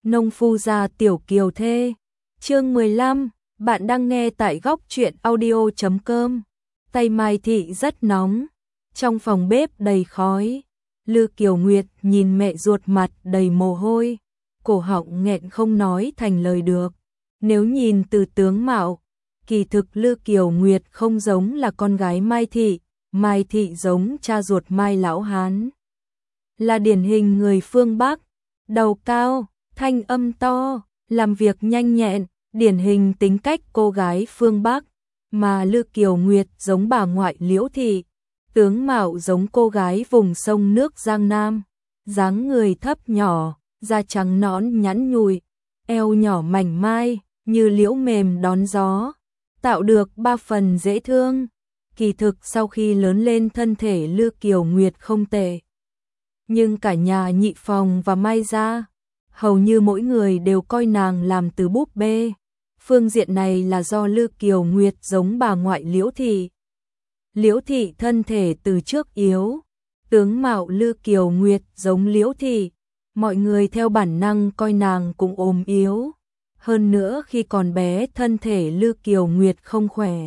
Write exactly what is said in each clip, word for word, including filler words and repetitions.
Nông phu gia tiểu kiều thê. Chương mười lăm, bạn đang nghe tại góc truyện audio chấm com. Tay Mai Thị rất nóng, trong phòng bếp đầy khói. Lư Kiều Nguyệt nhìn mẹ ruột mặt đầy mồ hôi, cổ họng nghẹn không nói thành lời được. Nếu nhìn từ tướng mạo, kỳ thực Lư Kiều Nguyệt không giống là con gái Mai Thị, Mai Thị giống cha ruột Mai Lão Hán. Là điển hình người phương Bắc, đầu cao, thanh âm to, làm việc nhanh nhẹn, điển hình tính cách cô gái phương Bắc, mà Lư Kiều Nguyệt giống bà ngoại Liễu Thị, tướng mạo giống cô gái vùng sông nước Giang Nam, dáng người thấp nhỏ, da trắng nõn nhẵn nhụi, eo nhỏ mảnh mai, như liễu mềm đón gió, tạo được ba phần dễ thương. Kỳ thực sau khi lớn lên thân thể Lư Kiều Nguyệt không tệ, nhưng cả nhà Nhị Phòng và Mai gia, hầu như mỗi người đều coi nàng làm từ búp bê. Phương diện này là do Lư Kiều Nguyệt giống bà ngoại Liễu Thị. Liễu Thị thân thể từ trước yếu, tướng mạo Lư Kiều Nguyệt giống Liễu Thị, mọi người theo bản năng coi nàng cũng ốm yếu. Hơn nữa khi còn bé thân thể Lư Kiều Nguyệt không khỏe,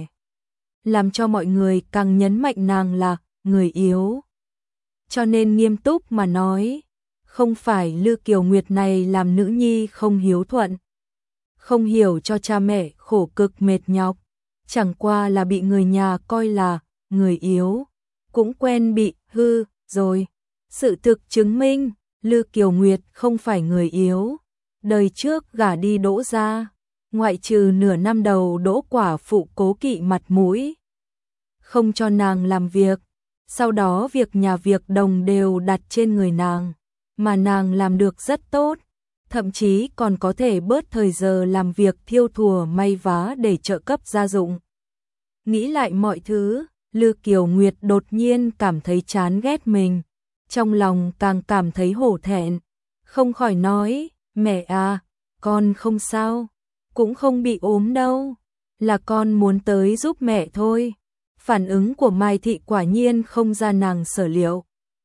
làm cho mọi người càng nhấn mạnh nàng là người yếu. Cho nên nghiêm túc mà nói, không phải Lư Kiều Nguyệt này làm nữ nhi không hiếu thuận, không hiểu cho cha mẹ khổ cực mệt nhọc, chẳng qua là bị người nhà coi là người yếu, cũng quen bị hư rồi. Sự thực chứng minh, Lư Kiều Nguyệt không phải người yếu. Đời trước gả đi Đỗ gia, ngoại trừ nửa năm đầu Đỗ quả phụ cố kỵ mặt mũi, không cho nàng làm việc, sau đó việc nhà việc đồng đều đặt trên người nàng, mà nàng làm được rất tốt, thậm chí còn có thể bớt thời giờ làm việc thiêu thùa may vá để trợ cấp gia dụng. Nghĩ lại mọi thứ, Lư Kiều Nguyệt đột nhiên cảm thấy chán ghét mình, trong lòng càng cảm thấy hổ thẹn, không khỏi nói, mẹ à, con không sao, cũng không bị ốm đâu, là con muốn tới giúp mẹ thôi. Phản ứng của Mai Thị quả nhiên không ra nàng sở liệu.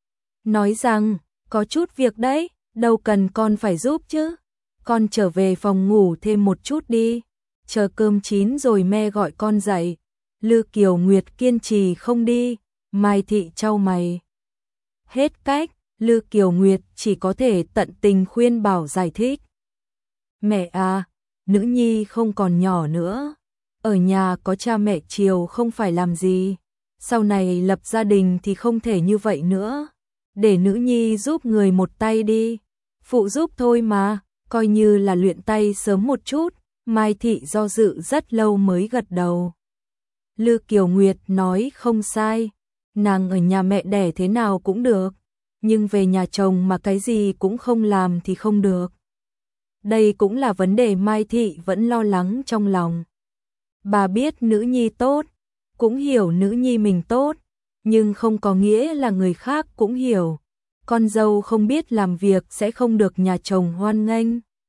Nói rằng, có chút việc đấy, đâu cần con phải giúp chứ. Con trở về phòng ngủ thêm một chút đi, chờ cơm chín rồi mẹ gọi con dậy. Lư Kiều Nguyệt kiên trì không đi, Mai Thị chau mày. Hết cách, Lư Kiều Nguyệt chỉ có thể tận tình khuyên bảo giải thích. Mẹ à, nữ nhi không còn nhỏ nữa, ở nhà có cha mẹ chiều không phải làm gì, sau này lập gia đình thì không thể như vậy nữa, để nữ nhi giúp người một tay đi, phụ giúp thôi mà, coi như là luyện tay sớm một chút. Mai Thị do dự rất lâu mới gật đầu. Lư Kiều Nguyệt nói không sai, nàng ở nhà mẹ đẻ thế nào cũng được, nhưng về nhà chồng mà cái gì cũng không làm thì không được. Đây cũng là vấn đề Mai Thị vẫn lo lắng trong lòng. Bà biết nữ nhi tốt, cũng hiểu nữ nhi mình tốt, nhưng không có nghĩa là người khác cũng hiểu. Con dâu không biết làm việc sẽ không được nhà chồng hoan nghênh.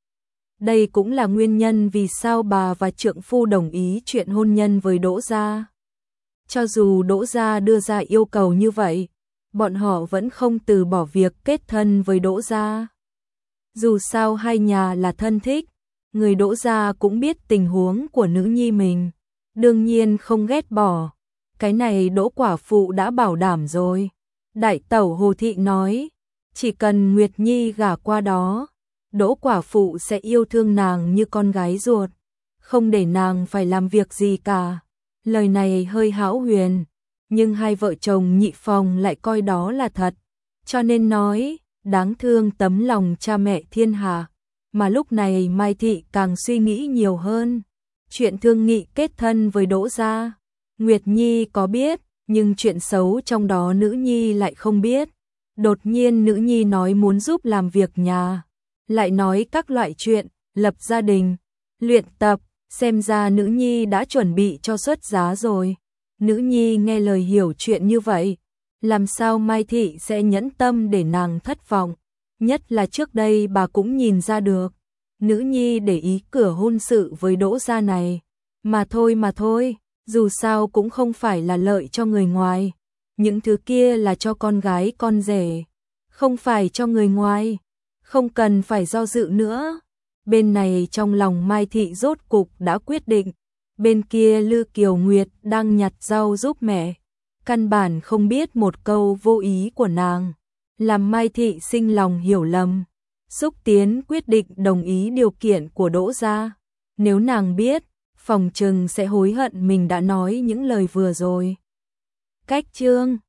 Đây cũng là nguyên nhân vì sao bà và trượng phu đồng ý chuyện hôn nhân với Đỗ gia. Cho dù Đỗ gia đưa ra yêu cầu như vậy, bọn họ vẫn không từ bỏ việc kết thân với Đỗ gia. Dù sao hai nhà là thân thích, người Đỗ gia cũng biết tình huống của nữ nhi mình, đương nhiên không ghét bỏ. Cái này Đỗ quả phụ đã bảo đảm rồi. Đại tẩu Hồ Thị nói, chỉ cần Nguyệt Nhi gả qua đó, Đỗ quả phụ sẽ yêu thương nàng như con gái ruột, không để nàng phải làm việc gì cả. Lời này hơi hão huyền, nhưng hai vợ chồng Nhị Phòng lại coi đó là thật, cho nên nói, đáng thương tấm lòng cha mẹ thiên hạ. Mà lúc này Mai Thị càng suy nghĩ nhiều hơn. Chuyện thương nghị kết thân với Đỗ gia, Nguyệt Nhi có biết, nhưng chuyện xấu trong đó nữ nhi lại không biết. Đột nhiên nữ nhi nói muốn giúp làm việc nhà, lại nói các loại chuyện, lập gia đình, luyện tập, xem ra nữ nhi đã chuẩn bị cho xuất giá rồi. Nữ nhi nghe lời hiểu chuyện như vậy, làm sao Mai Thị sẽ nhẫn tâm để nàng thất vọng. Nhất là trước đây bà cũng nhìn ra được, nữ nhi để ý cửa hôn sự với Đỗ gia này, mà thôi mà thôi, dù sao cũng không phải là lợi cho người ngoài, những thứ kia là cho con gái con rể, không phải cho người ngoài, không cần phải do dự nữa. Bên này trong lòng Mai Thị rốt cục đã quyết định, bên kia Lư Kiều Nguyệt đang nhặt rau giúp mẹ, căn bản không biết một câu vô ý của nàng, làm Mai Thị sinh lòng hiểu lầm. Xúc Tiến quyết định đồng ý điều kiện của Đỗ gia, nếu nàng biết, phòng trừng sẽ hối hận mình đã nói những lời vừa rồi. Cách chương